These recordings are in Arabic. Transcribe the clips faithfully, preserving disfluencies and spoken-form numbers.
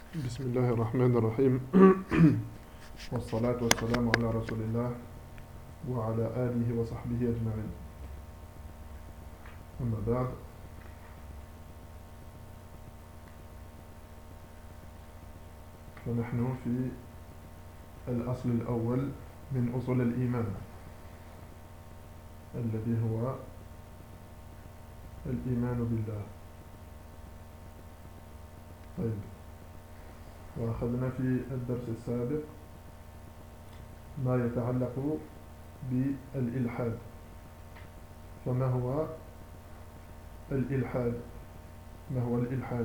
بسم الله الرحمن الرحيم. والصلاة والسلام على رسول الله وعلى آله وصحبه أجمعين. أما بعد، فنحن في الأصل الأول من أصول الإيمان، الذي هو الإيمان بالله. طيب، وأخذنا في الدرس السابق ما يتعلق بالإلحاد. فما هو الإلحاد؟ ما هو الإلحاد؟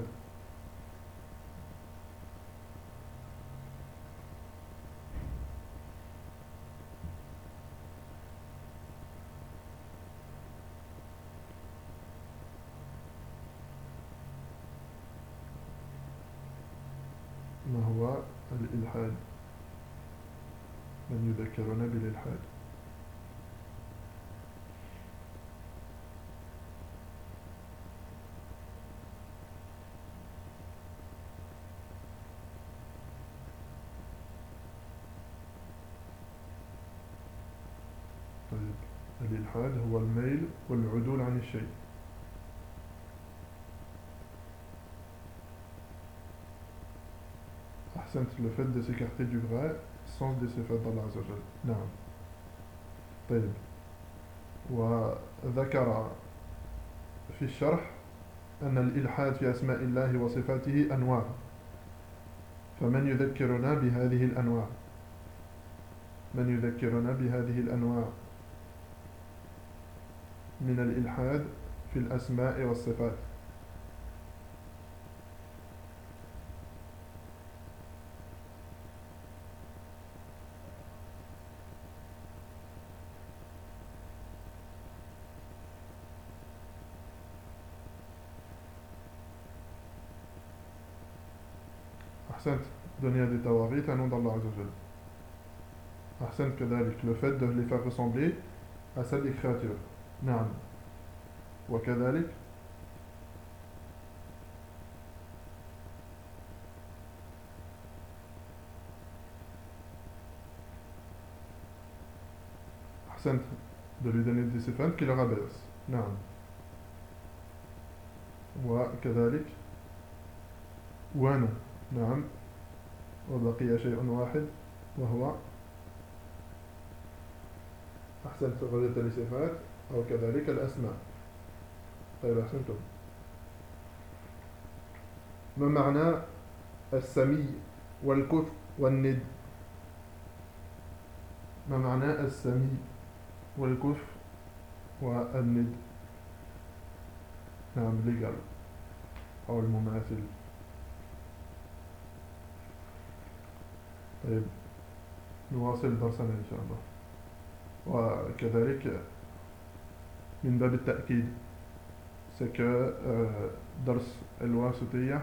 ما هو الإلحاد؟ من يذكرنا بالإلحاد؟ طيب، الإلحاد هو الميل والعدول عن الشيء. أحسنت. le fait de s'écarter du vrai sens des صفات d'Allah عز وجل. نعم. طيب، وذكر في الشرح أن الإلحاد في أسماء الله وصفاته أنواع، فمن يذكرنا بهذه الأنواع؟ من يذكرنا بهذه الأنواع من الإلحاد في الأسماء والصفات؟ أحسنت. donner des tawarit un nom d'Allah عز وجل. أحسنت كذلك. le fait de les faire ressembler à celles des créatures. نعم. وكذلك أحسنت de lui donner des صفات qui le rabaissent. نعم. وكذلك وانا. نعم. وبقي شيء واحد وهو أحسنت غيرت لصفات أو كذلك الأسماء. طيب، أحسنتم. ما معنى السمي والكف والند؟ ما معنى السمي والكف والند؟ نعم، ليجال أو المماثل. طيب، نواصل درسنا إن شاء الله. وكذلك من باب التأكيد c'est que euh, درس الواسطية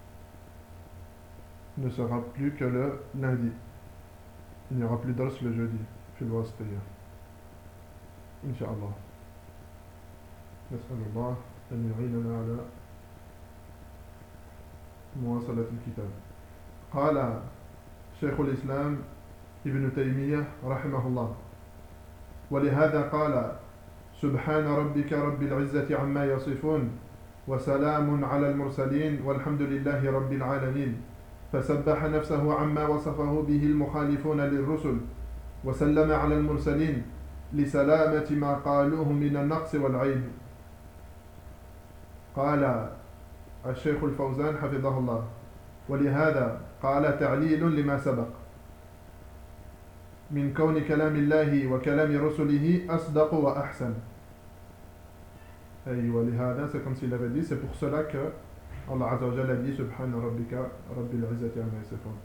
ne sera plus que le lundi. Il n'y aura plus درس le jeudi في الواسطية إن شاء الله. نسأل الله أن يعيننا على مواصلة الكتاب. قال شيخ الإسلام ابن تيمية رحمه الله: ولهذا قال: سبحان ربك رب العزة عما يصفون وسلام على المرسلين والحمد لله رب العالمين. فسبح نفسه عما وصفه به المخالفون للرسل وسلم على المرسلين لسلامة ما قالوه من النقص والعيب. قال الشيخ الفوزان حفظه الله: ولهذا قال تعليل لما سبق من كون كلام الله وكلام رسله أصدق وأحسن. أي ولهذا c'est comme s'il avait dit c'est pour cela que Allah Azza wa Jalla a dit Subhana rabbika rabbil izzati amma yasifun.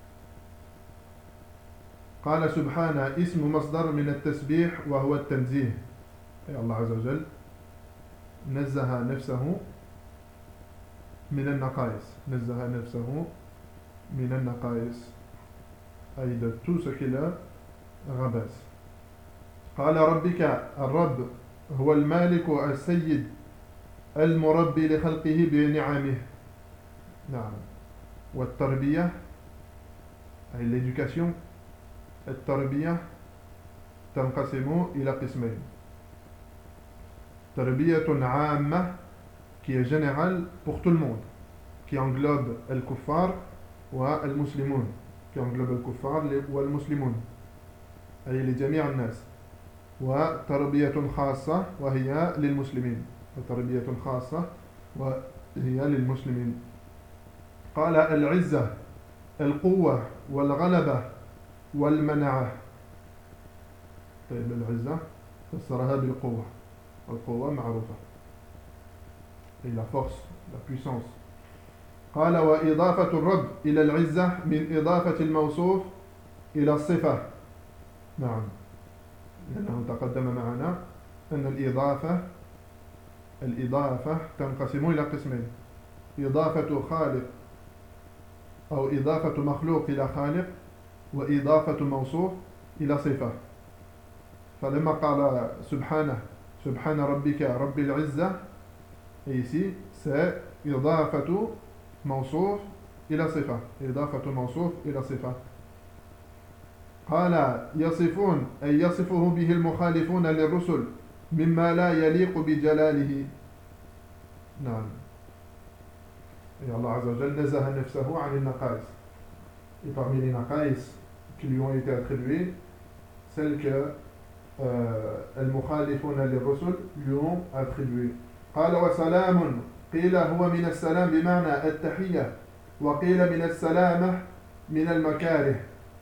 قال سبحانه اسم مصدر من التسبيح وهو التنزيه. أي الله عز وجل نزه نفسه من النقائص. نزه نفسه من النقائص أي de tout ce qui le rabaisse. قال ربك الرب هو المالك السيد المربي لخلقه بنعمه. نعم. والتربية أي l'éducation. التربية تنقسم إلى قسمين. تربية عامة qui est générale pour tout le monde, qui englobe الكفار والمسلمون, qui englobe الكفار والمسلمون أي لجميع الناس. وتربية خاصة وهي للمسلمين. وتربية خاصة وهي للمسلمين. قال العزة القوة والغلبة والمنعة. طيب العزة فسرها بالقوة. القوة معروفة et la force, la puissance. قال وإضافة الرب إلى العزة من إضافة الموصوف إلى الصفة. نعم لأنه تقدم معنا أن الإضافة الإضافة تنقسم إلى قسمين: إضافة خالق أو إضافة مخلوق إلى خالق، وإضافة موصوف إلى صفة. فلما قال سبحانه سبحان ربك رب العزة، ici c'est إضافة موصوف إلى صفة. إضافة موصوف إلى صفة. قال يصفون أي يصفه به المخالفون للرسل مما لا يليق بجلاله. نعم et Allah Azza wa Jalla nazaha nafsahu an al-naqais. Et parmi les naqais qui lui ont été attribués, celles que euh, al-mukhalifuna lirrusul lui ont attribuées. قال وسلام قيل هو من السلام بمعنى التحية، وقيل من السلامة من المكاره.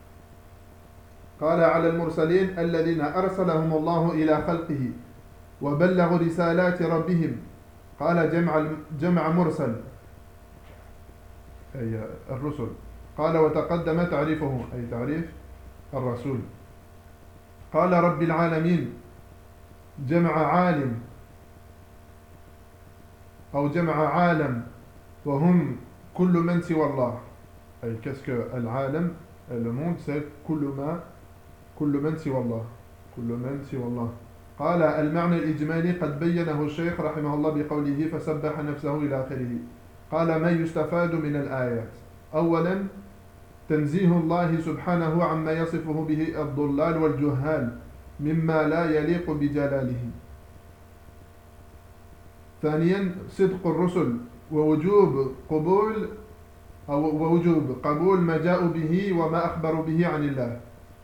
قال على المرسلين الذين أرسلهم الله إلى خلقه وبلغوا رسالات ربهم. قال جمع جمع مرسل أي الرسل. قال وتقدم تعريفه أي تعريف الرسول. قال رب العالمين جمع عالم أو جمع عالم وهم كل من سوى الله. أي qu'est-ce que العالم le monde c'est كل ما كل من سوى الله كل من سوى الله. قال المعنى الإجمالي قد بينه الشيخ رحمه الله بقوله فسبح نفسه إلى آخره. قال ما يستفاد من الآيات: أولا تنزيه الله سبحانه عما يصفه به الضلال والجهال مما لا يليق بجلاله. ثانيا صدق الرسل ووجوب قبول أو ووجوب قبول ما جاءوا به وما أخبروا به عن الله.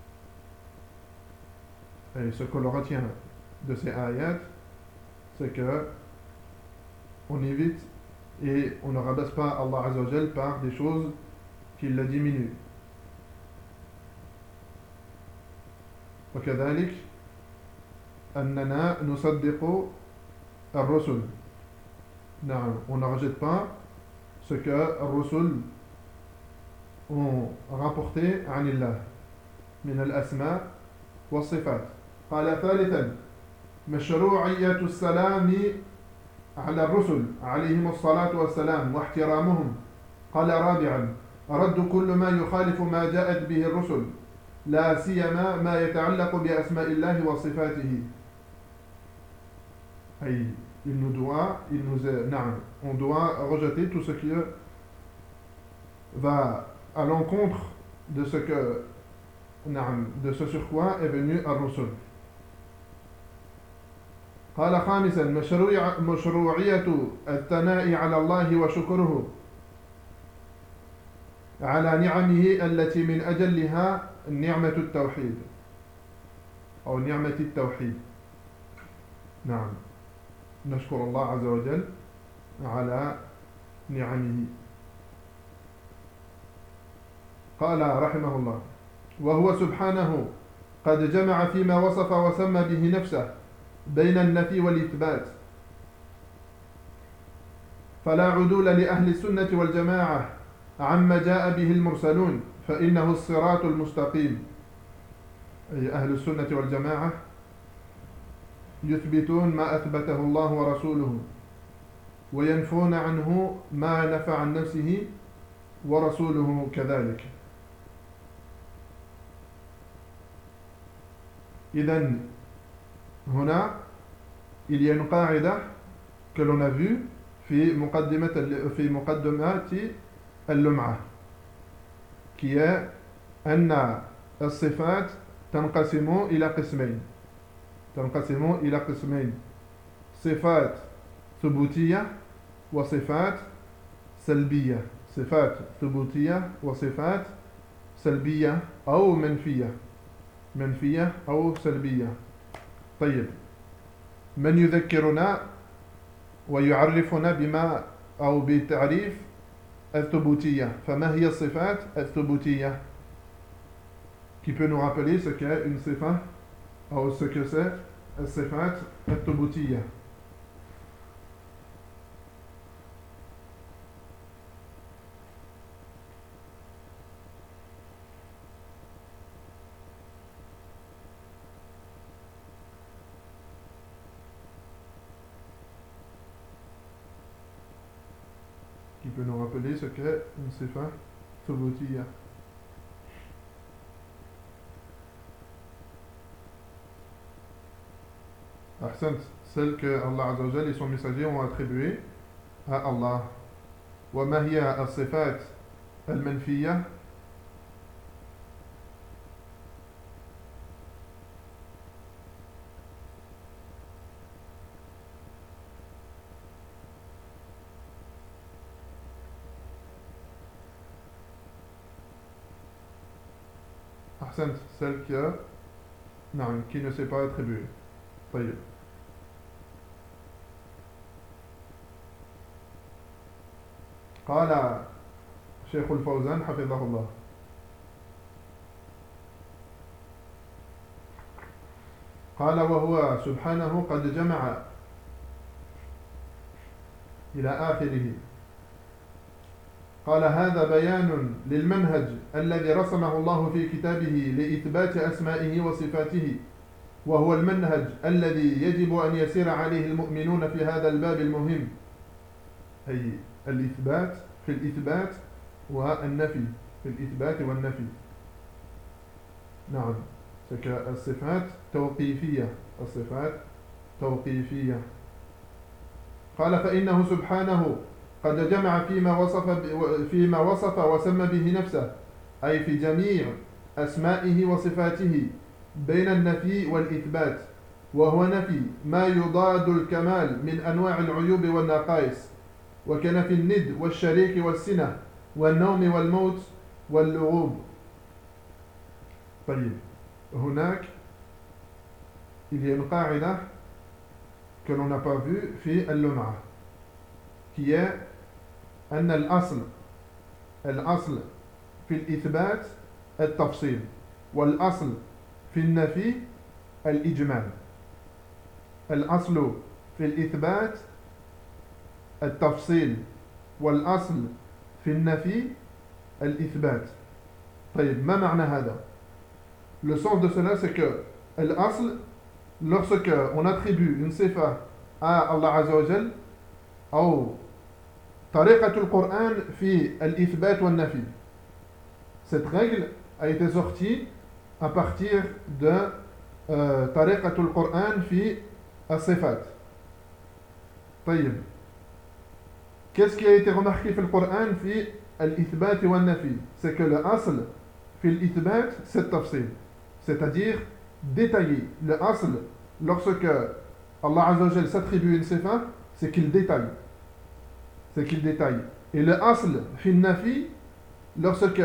Et ce que l'on retient de ces ayats, c'est que on évite et on ne rabaisse pas Allah Azza wa Jal par des choses qui le diminuent. وكذلك أننا نصدق الرسل. Non, on ne rejette pas ce que الرسل ont rapporté عن الله من الأسماء والصفات. قال ثالثا مشروعية السلام على الرسل عليهم الصلاة والسلام واحترامهم. قال رابعا رد كل ما يخالف ما جاءت به الرسل لا سيما ما يتعلق بأسماء الله وصفاته. أي il nous doit, il nous est, non, on doit rejeter tout ce qui va à l'encontre de ce que, non, de ce sur quoi est venu الرسل. قال خامسا مشروع مشروعية الثناء على الله وشكره على نعمه التي من أجلها نعمة التوحيد أو نعمة التوحيد. نعم نشكر الله عز وجل على نعمه. قال رحمه الله وهو سبحانه قد جمع فيما وصف وسمى به نفسه بين النفي والإثبات، فلا عدول لأهل السنة والجماعة عما جاء به المرسلون فإنه الصراط المستقيم. أي أهل السنة والجماعة يثبتون ما أثبته الله ورسوله وينفون عنه ما نفى عن نفسه ورسوله كذلك. إذن هنا il y a une قاعدة que l'on a vue في مقدمة في مقدمات اللمعة. qui est أن الصفات تنقسم إلى قسمين تنقسم إلى قسمين صفات ثبوتية وصفات سلبية صفات ثبوتية وصفات سلبية أو منفية منفية أو سلبية. طيب، من يذكرنا ويعرفنا بما أو بتعريف الثبوتية؟ فما هي الصفات الثبوتية؟ Qui peut nous rappeler ce qu'est une sifa ou ce que c'est الصفات الثبوتية؟ Qui peut nous rappeler ce qu'est une sifa ثبوتية؟ Ahsant, celle que Allah Azza wa Jalla et son messager ont attribuée à Allah. وما هي الصفات المنفية؟ Ahsant, celle qui a, non, qui ne s'est pas attribuée. طيب. قال شيخ الفوزان حفظه الله: قال وهو سبحانه قد جمع إلى آخره. قال هذا بيان للمنهج الذي رسمه الله في كتابه لإثبات أسمائه وصفاته، وهو المنهج الذي يجب أن يسير عليه المؤمنون في هذا الباب المهم، أي الإثبات في الإثبات والنفي في الإثبات والنفي. نعم، الصفات توقيفية الصفات توقيفية. قال فإنه سبحانه قد جمع فيما وصف فيما وصف وسمى به نفسه، أي في جميع أسمائه وصفاته، بين النفي والإثبات، وهو نفي ما يضاد الكمال من أنواع العيوب والنقائص، وكنفي الند والشريك والسنة والنوم والموت واللغوب. طيب، هناك il y a une قاعدة que l'on n'a pas vue في اللمعة qui est أن الأصل الأصل في الإثبات التفصيل، والأصل في النفي الإجمال. الأصل في الإثبات التفصيل، والأصل في النفي الإثبات. طيب، ما معنى هذا؟ Le sens de cela, c'est que l'asl, lorsque on attribue une sifa à Allah Azza wa Jal, ou tariqatul Qur'an fi al-ithbat wa al-nafi, cette règle a été sortie à partir de euh, tariqatul Qur'an fi al-sifat. طيب، qu'est-ce qui a été remarqué في القرآن في الإثبات والنفي؟ C'est que le asl في الإثبات c'est le tafsil, c'est-à-dire détailler. Le asl, lorsque Allah Azza wa Jal s'attribue une sifa, c'est qu'il détaille. C'est qu'il détaille. Et le asl fi nafi, lorsque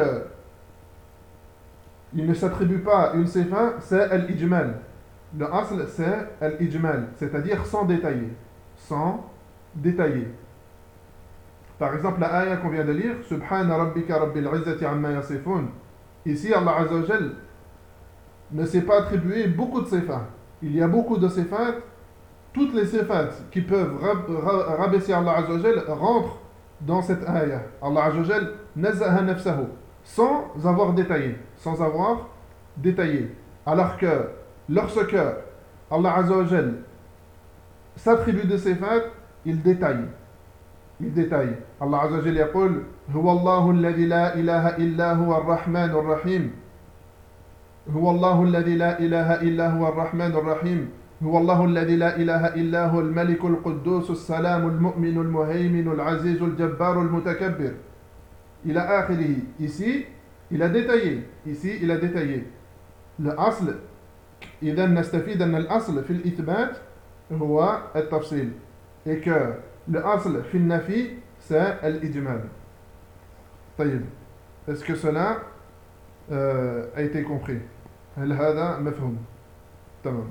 il ne s'attribue pas une sifa, c'est al-ijmal. Le asl, c'est al-ijmal, c'est-à-dire sans détailler. Sans détailler. Par exemple, la ayah qu'on vient de lire, Subhana rabbika rabbil izzati amma yasifun. Ici, Allah Azza wa Jal ne s'est pas attribué beaucoup de sifat. Il y a beaucoup de sifat. Toutes les sifat qui peuvent rab- ra- rabaisser Allah Azza wa Jal rentrent dans cette ayah. Allah Azza wa Jal nazaha nafsahu, sans avoir détaillé. Sans avoir détaillé. Alors que lorsque Allah Azza wa Jal s'attribue de sifat, il détaille. Il détaille. Allah Azza wa Jal yaqul Huwa Allahu alladhi la ilaha illa huwa ar-Rahman ar-Rahim. Huwa Allahu alladhi la ilaha illa huwa ar-Rahman ar-Rahim. هو الله الذي لا إله إلا هو الملك القدوس السلام المؤمن المهيمن العزيز الجبار المتكبر إلى آخره. Ici, il a détaillé. Ici, il a détaillé. Le asl, إذا نستفيد أن الأصل في الإثبات هو التفصيل. Et que le asl في النفي c'est الإجمال. طيب. Est-ce que cela euh, a été compris? هل هذا مفهوم؟ تمام.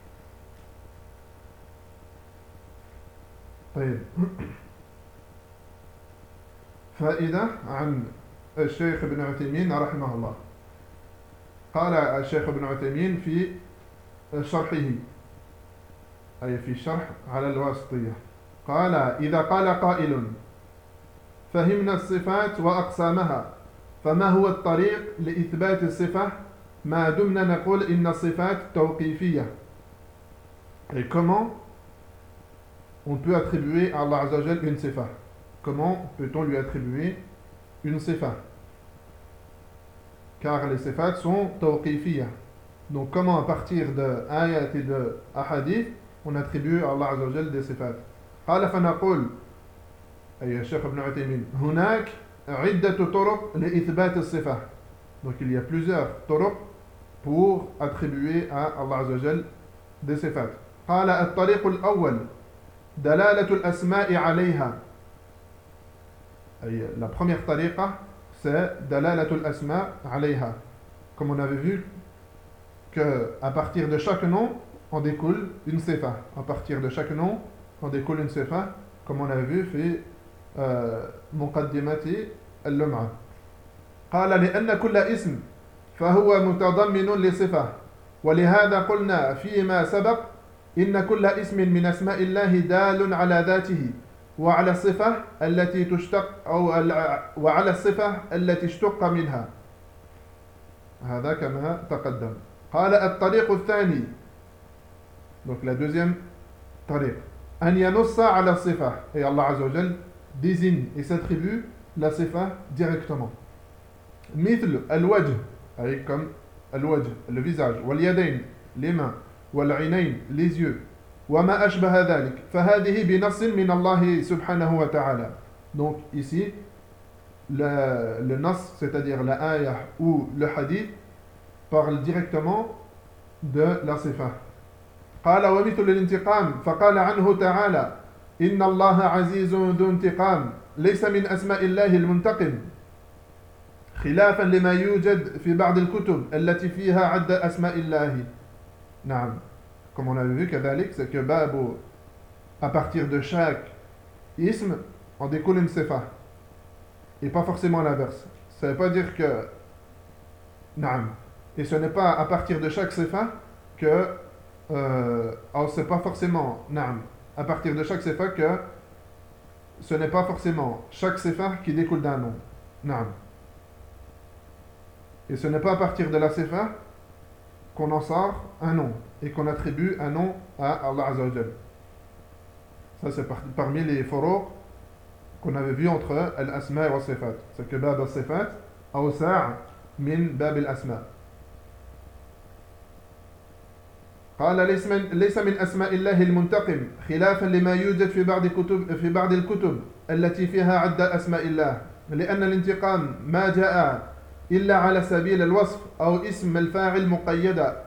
طيب. فائدة عن الشيخ ابن عثيمين رحمه الله. قال الشيخ ابن عثيمين في شرحه أي في الشرح على الواسطية قال إذا قال قائل فهمنا الصفات وأقسامها فما هو الطريق لإثبات الصفة ما دمنا نقول إن الصفات توقيفية. Et comment on peut attribuer à Allah Azza wa Jal une sifa? Comment peut-on lui attribuer une sifa? Car les sifats sont tawqifiyya. Donc comment à partir de ayat et de ahadith on attribue à Allah Azza wa Jal des sifats? قال فنقول أي الشيخ ابن عثيمين هناك عدة طرق لإثبات الصفة. Donc il y a plusieurs طرق pour attribuer à Allah Azza wa Jal des sifats. قال الطريق الأول دلالة الأسماء عليها. أي la première طريقة c'est دلالة الأسماء عليها. Comme on avait vu que à partir de chaque nom on découle une sifa. À partir de chaque nom on découle une sifa, comme on avait vu في مقدمة اللمعة. قال لأن كل اسم فهو متضمن لصفة ولهذا قلنا فيما سبق إن كل اسم من أسماء الله دال على ذاته وعلى الصفة التي تشتق أو وعلى الصفة التي اشتق منها. هذا كما تقدم. قال الطريق الثاني donc la deuxième طريق أن ينص على الصفة et Allah Azza wa Jal désigne et s'attribue la sifa directement. مثل الوجه أي comme الوجه le visage واليدين les mains والعينين les yeux وما أشبه ذلك فهذه بنص من الله سبحانه وتعالى. Donc ici le, le nas c'est-à-dire la ayah ou le hadith parle directement de la sifa. قال ومثل الانتقام فقال عنه تعالى إن الله عزيز ذو انتقام ليس من أسماء الله المنتقم خلافا لما يوجد في بعض الكتب التي فيها عد أسماء الله. نعم. Comme on avait vu كذلك c'est que باب à partir de chaque ism on découle une sifa et pas forcément l'inverse. Ça ne veut pas dire que نعم. Et ce n'est pas à partir de chaque sifa que euh, alors c'est pas forcément نعم. À partir de chaque sifa que ce n'est pas forcément chaque sifa qui découle d'un nom. نعم. Et ce n'est pas à partir de la sifa qu'on en sort un nom et qu'on attribue un nom à Allah Azza wa Jal. Ça c'est par, parmi les furuq qu'on avait vu entre al-asma et al-sifat. C'est que bab al-sifat awsa' min bab al-asma. قال ليس من ليس من أسماء الله المنتقم خلافا لما يوجد في بعض كتب في بعض الكتب التي فيها عدة أسماء الله لأن الانتقام ما جاء إلا على سبيل الوصف أو اسم الفاعل مقيدا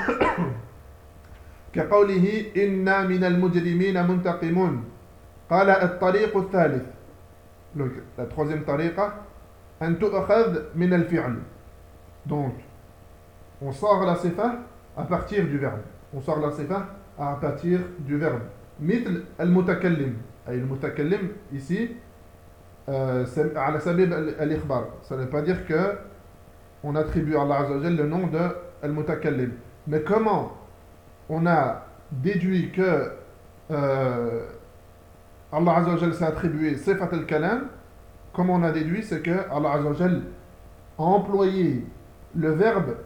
كقوله إنا من المجرمين منتقمون. قال الطريق الثالث la troisième طريقة أن تؤخذ من الفعل. Donc on sort la sifa à partir du verbe. On sort la sifa à partir du verbe. مثل المتكلم أي المتكلم ici euh, c'est على سبيل الإخبار. Ça ne veut pas dire que on attribue à Allah Azza wa Jal le nom de Al-Mutakallim. Mais comment on a déduit que euh, Allah Azza wa Jal s'est attribué Sifat al-Kalam? Comment on a déduit? C'est que Allah Azza wa Jal a employé le verbe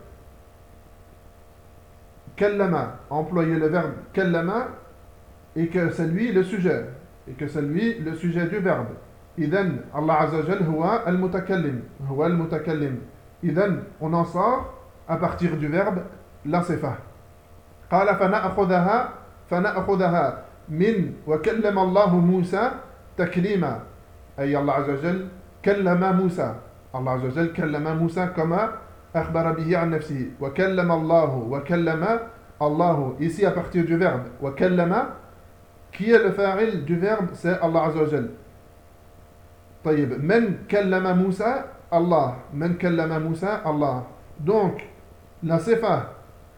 Kallama, a employé le verbe Kallama et que c'est lui le sujet. Et que c'est lui le sujet du verbe. Idhan Allah Azza wa Jal huwa al-Mutakallim. Huwa al-Mutakallim. إذن on en sort à partir du verbe la sifa. قال فنأخذها فنأخذها من وكلم الله موسى تكليما أي الله عز وجل كلم موسى Allah Azza wa Jal kallama Moussa kama akhbara bihi an nafsihi. Wa kallama Allahu, wa kallama Allahu. Ici à partir du verbe. Wa kallama, qui est le fa'il du verbe? C'est Allah Azza wa Jal. طيب, من كلم موسى Allah. من كلم موسى Allah. Donc, la sifa,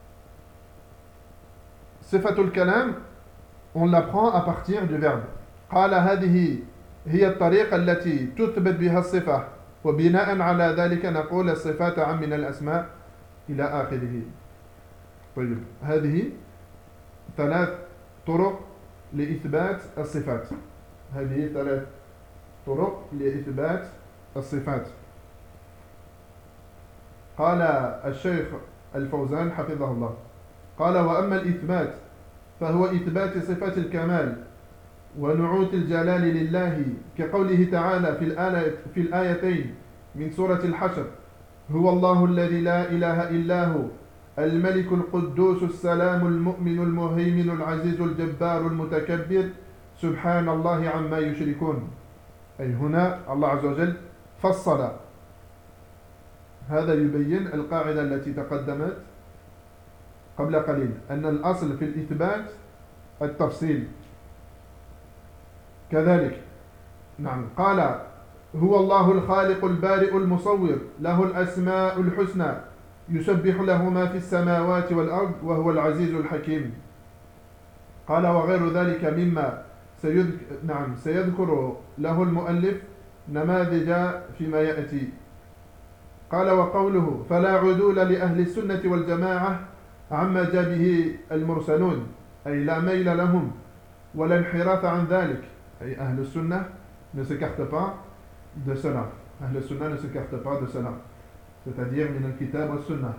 sifatul kalam, on l'apprend à partir du verbe. قال هذه هي الطريقة التي تثبت بها الصفة وبناء على ذلك نقول الصفات عم من الأسماء إلى آخره. طيب, هذه ثلاث طرق لإثبات الصفات. هذه ثلاث طرق لإثبات الصفات. قال الشيخ الفوزان حفظه الله قال وأما الإثبات فهو إثبات صفة الكمال ونعوت الجلال لله كقوله تعالى في الآية في الآيتين من سورة الحشر هو الله الذي لا إله إلا هو الملك القدوس السلام المؤمن المهيمن العزيز الجبار المتكبر سبحان الله عما يشركون. أي هنا الله عز وجل فصل. هذا يبين القاعدة التي تقدمت قبل قليل أن الأصل في الإثبات التفصيل. كذلك نعم قال هو الله الخالق البارئ المصور له الأسماء الحسنى يسبح له ما في السماوات والأرض وهو العزيز الحكيم. قال وغير ذلك مما سيذكر, نعم سيذكر له المؤلف نماذج فيما يأتي. قال وقوله فلا عدول لأهل السنة والجماعة عما جاء به المرسلون أي لا ميل لهم ولا انحراف عن ذلك. أي أهل السنة ne s'écarte pas de cela. أهل السنة ne s'écarte pas de cela. C'est-à-dire من الكتاب والسنة.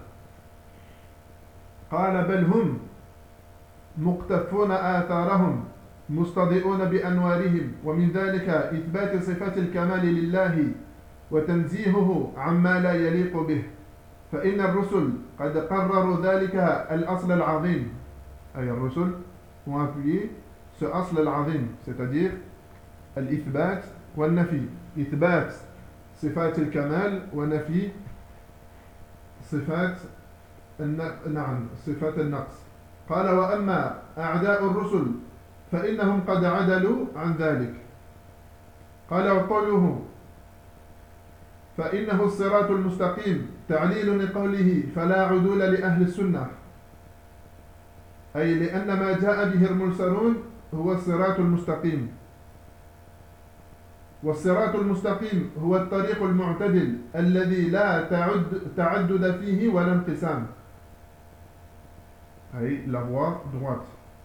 قال بل هم مقتفون آثارهم مستضيئون بأنوارهم ومن ذلك إثبات صفات الكمال لله وتنزيهه عما لا يليق به فإن الرسل قد قرروا ذلك الأصل العظيم. أي الرسل ont appuyé ce أصل العظيم c'est-à-dire الإثبات والنفي. إثبات صفات الكمال ونفي صفات نعم صفات النقص. قال وأما أعداء الرسل فإنهم قد عدلوا عن ذلك. قال وقوله فإنه الصراط المستقيم تعليل لقوله فلا عدول لأهل السنة أي لأن ما جاء به المرسلون هو الصراط المستقيم. والصراط المستقيم هو الطريق المعتدل الذي لا تعد تعدد فيه ولا انقسام. أي la voie droite.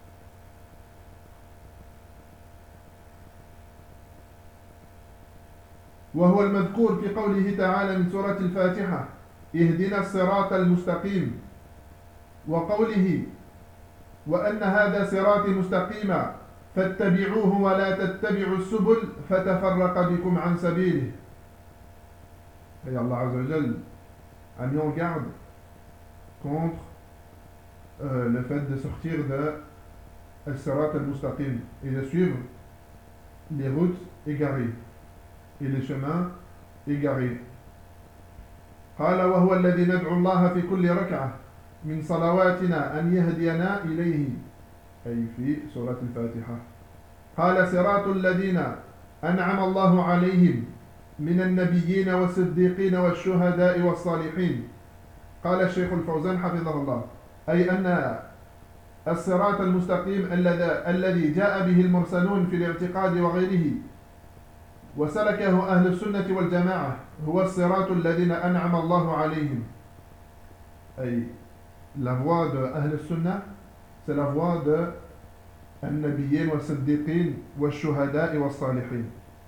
وهو المذكور في قوله تعالى من سورة الفاتحة اهدنا الصراط المستقيم وقوله وأن هذا صراطي مستقيما فاتبعوه ولا تتبعوا السبل فتفرق بكم عن سبيله. Et Allah Azza wa Jal a mis en garde contre euh, le fait de sortir de al-sirat al-mustaqim et de suivre les routes égarées et les chemins égarés. قال وهو الذي ندعو الله في كل ركعة من صلواتنا أن يهدينا إليه أي في سورة الفاتحة. قال صراط الذين أنعم الله عليهم من النبيين والصديقين والشهداء والصالحين. قال الشيخ الفوزان حفظه الله أي أن الصراط المستقيم الذي جاء به المرسلون في الاعتقاد وغيره وسلكه أهل السنة والجماعة هو الصراط الذين أنعم الله عليهم. أي la voie de Ahl al-Sunnah c'est la voie de النبيين والصديقين والشهداء والصالحين.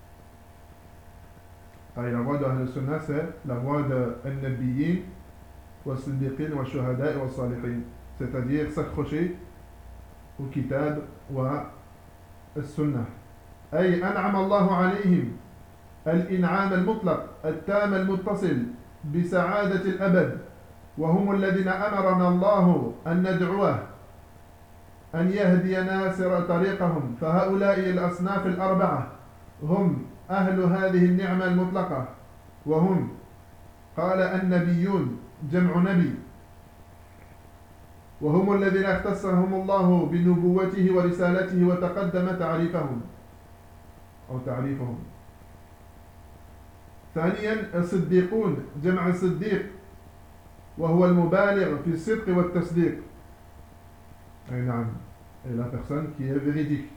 أي la voie de Ahl al-Sunnah c'est la voie de النبيين والصديقين والشهداء والصالحين c'est-à-dire s'accrocher au kitab wa السنة. أي أنعم الله عليهم الإنعام المطلق التام المتصل بسعادة الأبد وهم الذين أمرنا الله أن ندعوه أن يهدينا سر طريقهم. فهؤلاء الأصناف الأربعة هم أهل هذه النعمة المطلقة وهم قال النبيون جمع نبي، وهم الذين اختصهم الله بنبوته ورسالته وتقدم تعريفهم أو تعريفهم. ثانيا الصديقون جمع الصديق، وهو المبالغ في الصدق والتصديق. أي نعم، et la personne qui est véridique.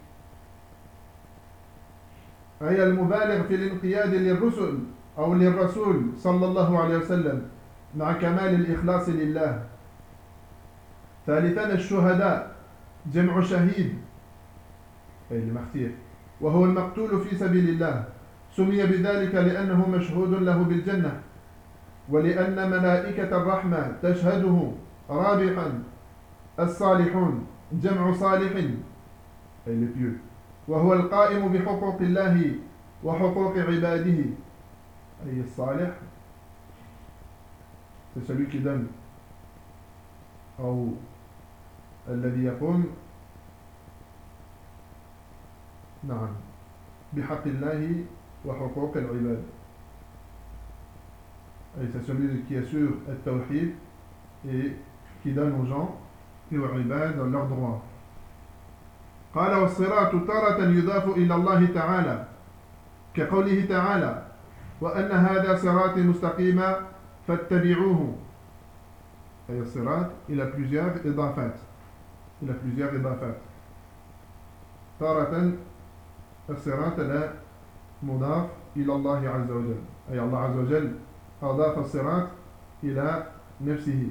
أي المبالغ في الانقياد للرسل أو للرسول صلى الله عليه وسلم مع كمال الإخلاص لله. ثالثا الشهداء جمع شهيد أي المختير، وهو المقتول في سبيل الله، سمي بذلك لأنه مشهود له بالجنة، ولأن ملائكة الرحمة تشهده رابحا. الصالحون جمع صالح أي le pieux، وهو القائم بحقوق الله وحقوق عباده. أي الصالح c'est celui qui donne أو الذي يقوم نعم بحق الله وحقوق العباد. Et c'est celui qui assure le tawhid et qui donne aux gens et aux ibad leurs droits. قال والصراط تارة يضاف إلى الله تعالى كقوله تعالى وأن هذا صراطي مستقيما فاتبعوه. أي الصراط إلى plusieurs إضافات إلى plusieurs إضافات. تارة الصراط لا مضاف إلى الله عز وجل، أي الله عز وجل أضاف الصراط إلى نفسه،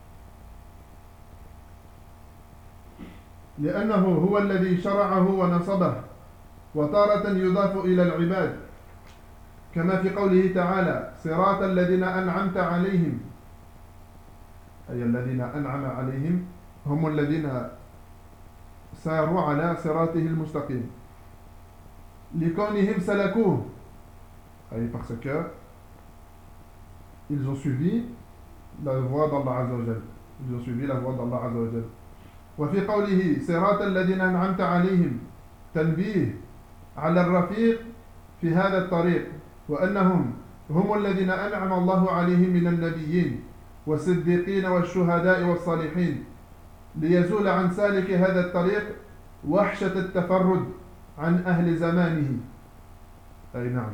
لأنه هو الذي شرعه ونصبه. وتارة يضاف إلى العباد كما في قوله تعالى صراط الذين أنعمت عليهم، أي الذين أنعم عليهم هم الذين ساروا على صراطه المستقيم لكونهم سلكوه، أي parce que ils ont suivi la voie d'Allah Azza wa Jal. Ils ont suivi la voie d'Allah Azza wa Jal. وفي قوله صراط الذين أنعمت عليهم تنبيه على الرفيق في هذا الطريق، وأنهم هم الذين أنعم الله عليهم من النبيين والصديقين والشهداء والصالحين، ليزول عن سالك هذا الطريق وحشة التفرد عن أهل زمانه. أي نعم،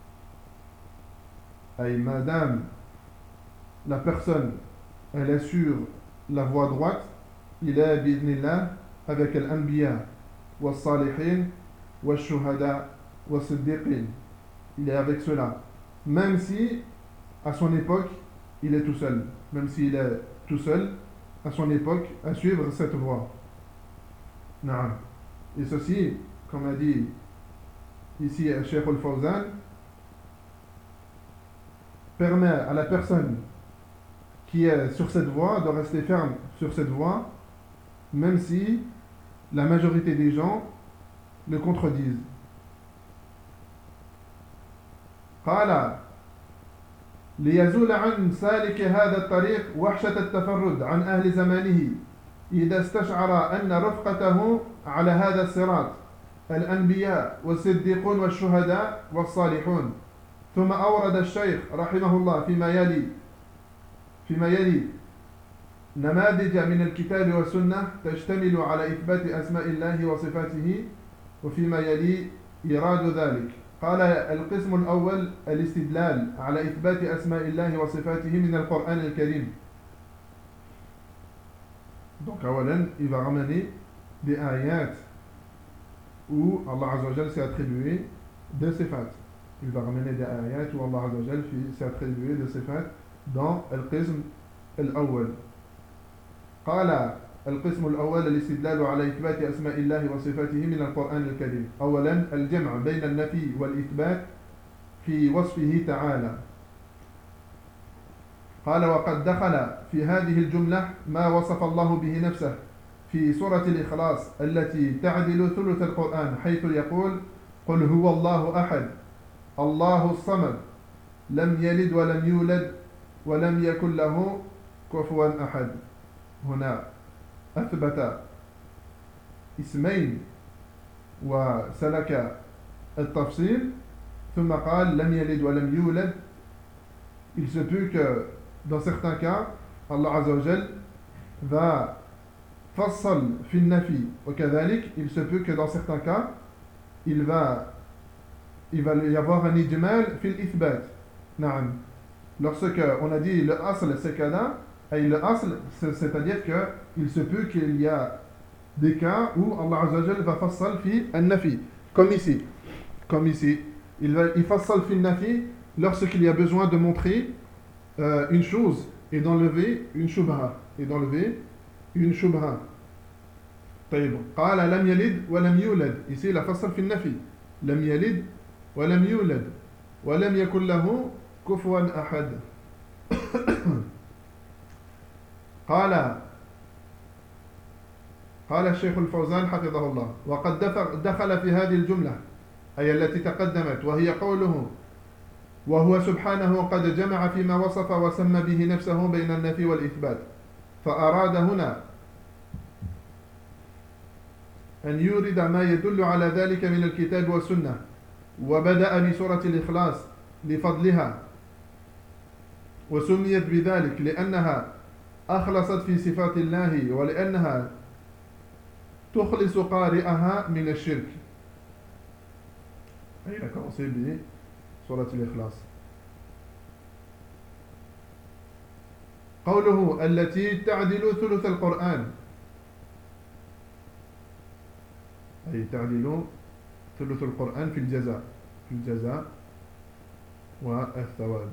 أي ما دام la personne elle est sur la voie droite, il est bi'idhnillah avec l'anbiya wa salihin wa shuhada wa siddiqin, il est avec cela, même si à son époque il est tout seul, même s'il est tout seul à son époque à suivre cette voie. Naam. Et ceci, comme a dit ici Cheikh Al-Fawzan, permet à la personne qui est sur cette voie de rester ferme sur cette voie, même si la majorité des gens le contredisent. قال ليزول عن سالك هذا الطريق وحشة التفرد عن أهل زمانه إذا استشعر أن رفقته على هذا الصراط الأنبياء والصديقون والشهداء والصالحون. ثم أورد الشيخ رحمه الله فيما يلي فيما يلي نماذج من الكتاب والسنة تشتمل على إثبات أسماء الله وصفاته، وفيما يلي إيراد ذلك. قال القسم الأول الاستدلال على إثبات أسماء الله وصفاته من القرآن الكريم. Donc أولا il va ramener des ayats où Allah Azza wa Jal s'est attribué des sifat. Il va ramener des ayats où Allah Azza wa Jal s'est attribué des sifat dans القسم الأول. قال القسم الأول الاستدلال على إثبات أسماء الله وصفاته من القرآن الكريم. أولا الجمع بين النفي والإثبات في وصفه تعالى. قال وقد دخل في هذه الجملة ما وصف الله به نفسه في سورة الإخلاص التي تعدل ثلث القرآن، حيث يقول قل هو الله أحد الله الصمد لم يلد ولم يولد ولم يكن له كفوا أحد. هنا أثبت اسمين وسلك التفصيل، ثم قال لم يلد ولم يولد il se peut que dans certains cas, Allah Azza wa Jal va fassal fi nafi wa kadhalik, il se peut que dans certains cas, il va il va y avoir un ijmal fi l'ithbat. Naam. Lorsque on a dit le asl c'est kada, et le asl c'est-à-dire que il se peut qu'il y a des cas où Allah Azza wa Jal va fassal fi an-nafi, comme ici. Comme ici, il va il fassal fi nafi lorsqu'il y a besoin de montrer euh, une chose et d'enlever une shubha et d'enlever une shubha. طيب قال لم يلد ولم يولد, ici il a fassal fi nafi, لم يلد ولم يولد ولم يكن له كفوا أحد. قال قال الشيخ الفوزان حفظه الله وقد دخل في هذه الجملة أي التي تقدمت وهي قوله وهو سبحانه قد جمع فيما وصف وسمى به نفسه بين النفي والإثبات, فأراد هنا أن يورد ما يدل على ذلك من الكتاب والسنة, وبدأ بسورة الإخلاص لفضلها وسميت بذلك لأنها أخلصت في صفات الله ولأنها تخلص قارئها من الشرك. Il a commencé bi Surat al-Ikhlas. قوله التي تعدل ثلث القرآن, أي تعدل ثلث القرآن في الجزاء في الجزاء والثواب.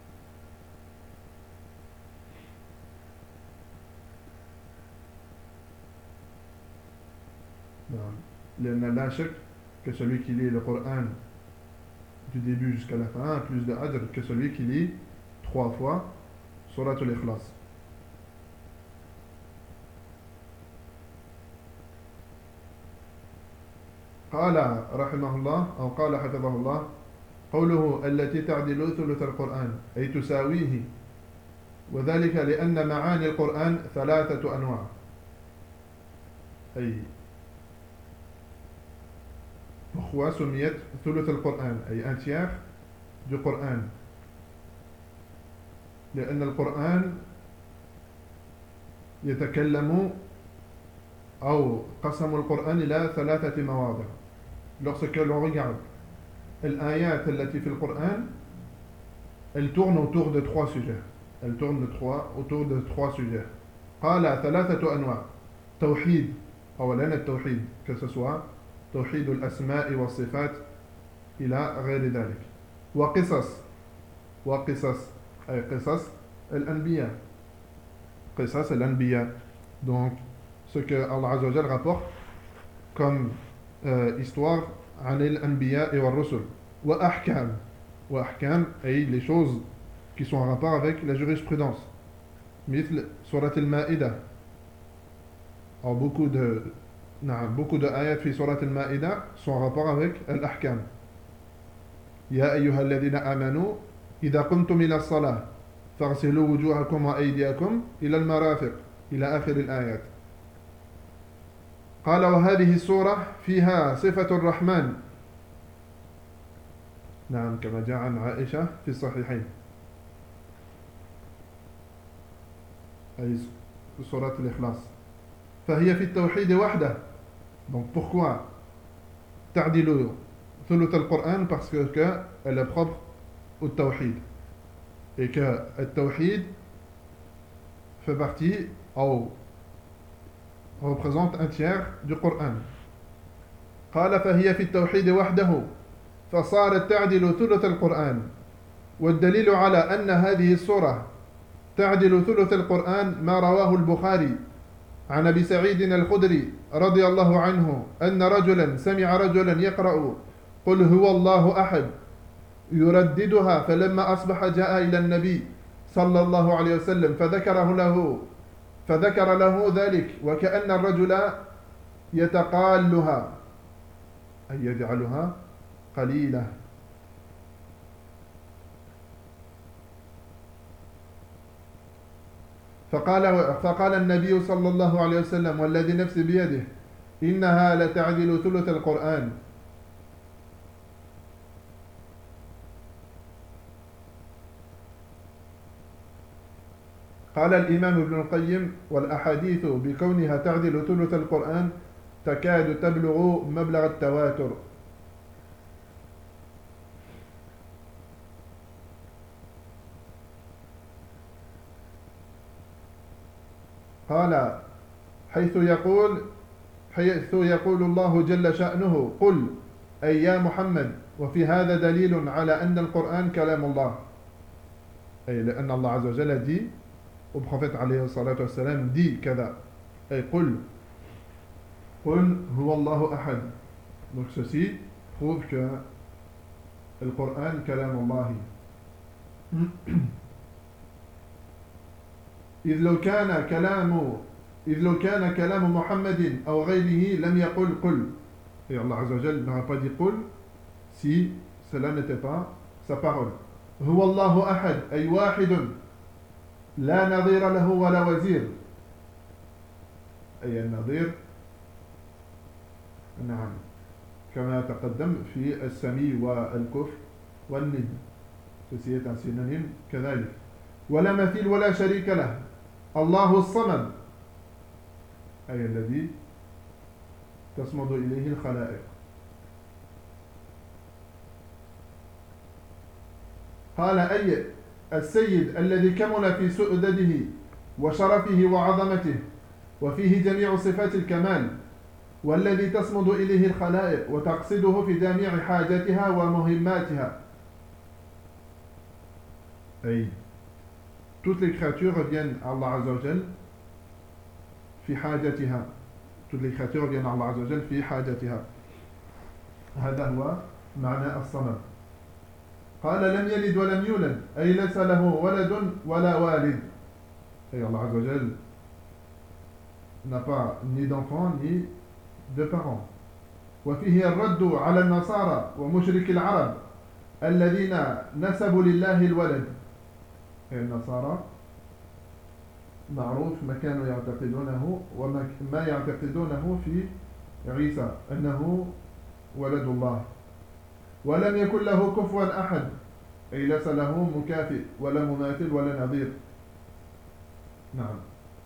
لأن لا شك que celui qui lit le Coran du début jusqu'à la fin a plus de ajr que celui qui lit trois fois Surat al-Ikhlas. قال رحمه الله أو قال حفظه الله قوله التي تعدل ثلث القرآن أي تساويه, وذلك لأن معاني القرآن ثلاثة أنواع, أي pourquoi سميت ثلث القرآن أي un tiers du Coran, لأن القرآن يتكلم أو قسم القرآن إلى ثلاثة مواضع. Lorsque l'on regarde الآيات التي في القرآن, elles tournent autour de trois sujets. Elles tournent de trois, autour de trois sujets. قال ثلاثة أنواع, توحيد, أولا التوحيد que ce soit توحيد الأسماء والصفات إلى غير ذلك, وقصص وقصص أي قصص الأنبياء, قصص الأنبياء, donc ce que Allah Azza wa Jal rapporte comme euh, histoire عن الأنبياء والرسل, وأحكام وأحكام أي les choses qui sont en rapport avec la jurisprudence, مثل سورة المائدة, alors beaucoup de نعم beaucoup de ayats في سورة المائدة sont en rapport avec الأحكام. يا أيها الذين آمنوا إذا قمتم إلى الصلاة فاغسلوا وجوهكم وأيديكم إلى المرافق إلى آخر الآيات. قال وهذه السورة فيها صفة الرحمن, نعم كما جاء عن عائشة في الصحيحين, أي سورة الإخلاص, فهي في التوحيد وحده. Donc pourquoi تعدل ثلث القرآن, parce que, que elle est propre au tawhid et que le tawhid fait partie ou représente un tiers du Coran. قال فهي في التوحيد وحده فصارت تعدل ثلث القرآن, والدليل على أن هذه السورة تعدل ثلث القرآن ما رواه البخاري عن أبي سعيد الخدري رضي الله عنه أن رجلا سمع رجلا يقرأ قل هو الله أحد يرددها, فلما أصبح جاء إلى النبي صلى الله عليه وسلم فذكره له فذكر له ذلك وكأن الرجل يتقالها أي يجعلها قليلة. فقال فقال النبي صلى الله عليه وسلم والذي نفسي بيده إنها لتعدل ثلث القرآن. قال الإمام ابن القيم: والأحاديث بكونها تعدل ثلث القرآن تكاد تبلغ مبلغ التواتر. قال: حيث يقول حيث يقول الله جل شأنه: قل أي يا محمد. وفي هذا دليل على أن القرآن كلام الله، أي لأن الله عز وجل dit au prophète عليه الصلاة والسلام dit كذا، أي قل قل هو الله أحد. Donc ceci prouve que le Coran كلام الله. إذ لو كان كلام إذ لو كان كلام محمد أو غيره لم يقل قل. Et Allah Azza wa Jal n'aurait pas dit قل si cela n'était pas sa parole. هو الله أحد أي واحد لا نظير له ولا وزير، أي النظير نعم كما تقدم في السمي والكفر والند، ceci est un synonyme كذلك. ولا مثيل ولا شريك له. الله الصمد أي الذي تصمد إليه الخلائق. قال: أي السيد الذي كمل في سؤدده وشرفه وعظمته وفيه جميع صفات الكمال، والذي تصمد إليه الخلائق وتقصده في جميع حاجاتها ومهماتها. أي toutes les créatures reviennent à Allah Azza wa Jal في حاجتها. toutes les créatures reviennent à Allah Azza wa Jal في حاجتها. هذا هو معنى الصمد. قال: لم يلد ولم يولد أي ليس له ولد ولا والد. Et Allah Azza wa Jal n'a pas ni d'enfant ni de parents. وفيه الرد على النصارى ومشرك العرب الذين نسبوا لله الولد. النصارى معروف ما كانوا يعتقدونه وما ما يعتقدونه في عيسى أنه ولد الله. ولم يكن له كفوا أحد أي ليس له مكافئ ولا مماثل ولا نظير. نعم.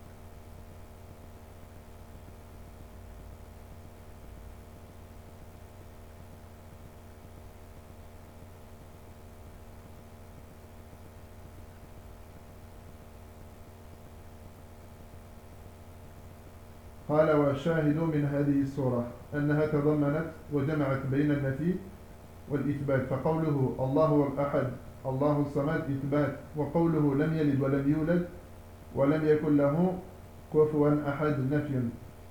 قال: والشاهد من هذه السورة أنها تضمنت وجمعت بين النفي والإثبات، فقوله الله الأحد الله الصمد إثبات، وقوله لم يلد ولم يولد ولم يكن له كفوا أحد نفي.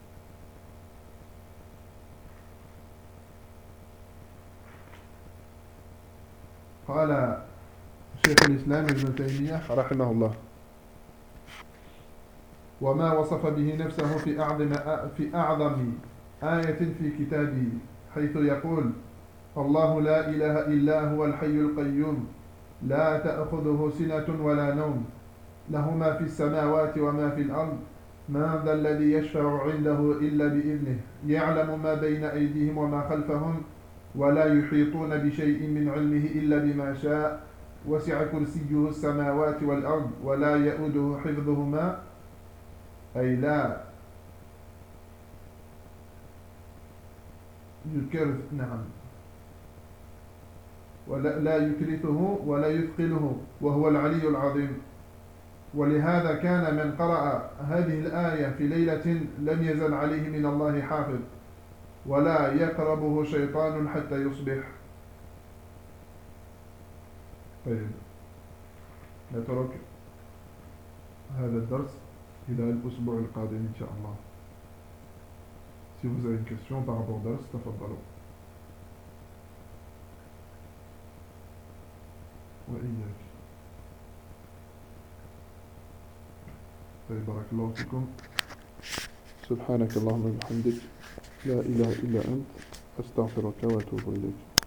قال شيخ الإسلام ابن تيمية رحمه الله: وما وصف به نفسه في أعظم في أعظم آية في كتابه، حيث يقول: الله لا إله إلا هو الحي القيوم لا تأخذه سنة ولا نوم له ما في السماوات وما في الأرض من ذا الذي يشفع عنده إلا بإذنه يعلم ما بين أيديهم وما خلفهم ولا يحيطون بشيء من علمه إلا بما شاء وسع كرسيه السماوات والأرض ولا يؤوده حفظهما، أي لا يكرث نعم ولا لا يكرثه ولا يثقله وهو العلي العظيم. ولهذا كان من قرأ هذه الآية في ليلة لم يزل عليه من الله حافظ ولا يقربه شيطان حتى يصبح. طيب نترك هذا الدرس إلى الأسبوع القادم إن شاء الله. Si vous avez une question par rapport au dars, تفضلوا. وإياك. طيب بارك الله فيكم. سبحانك اللهم وبحمدك لا إله إلا أنت أستغفرك وأتوب إليك.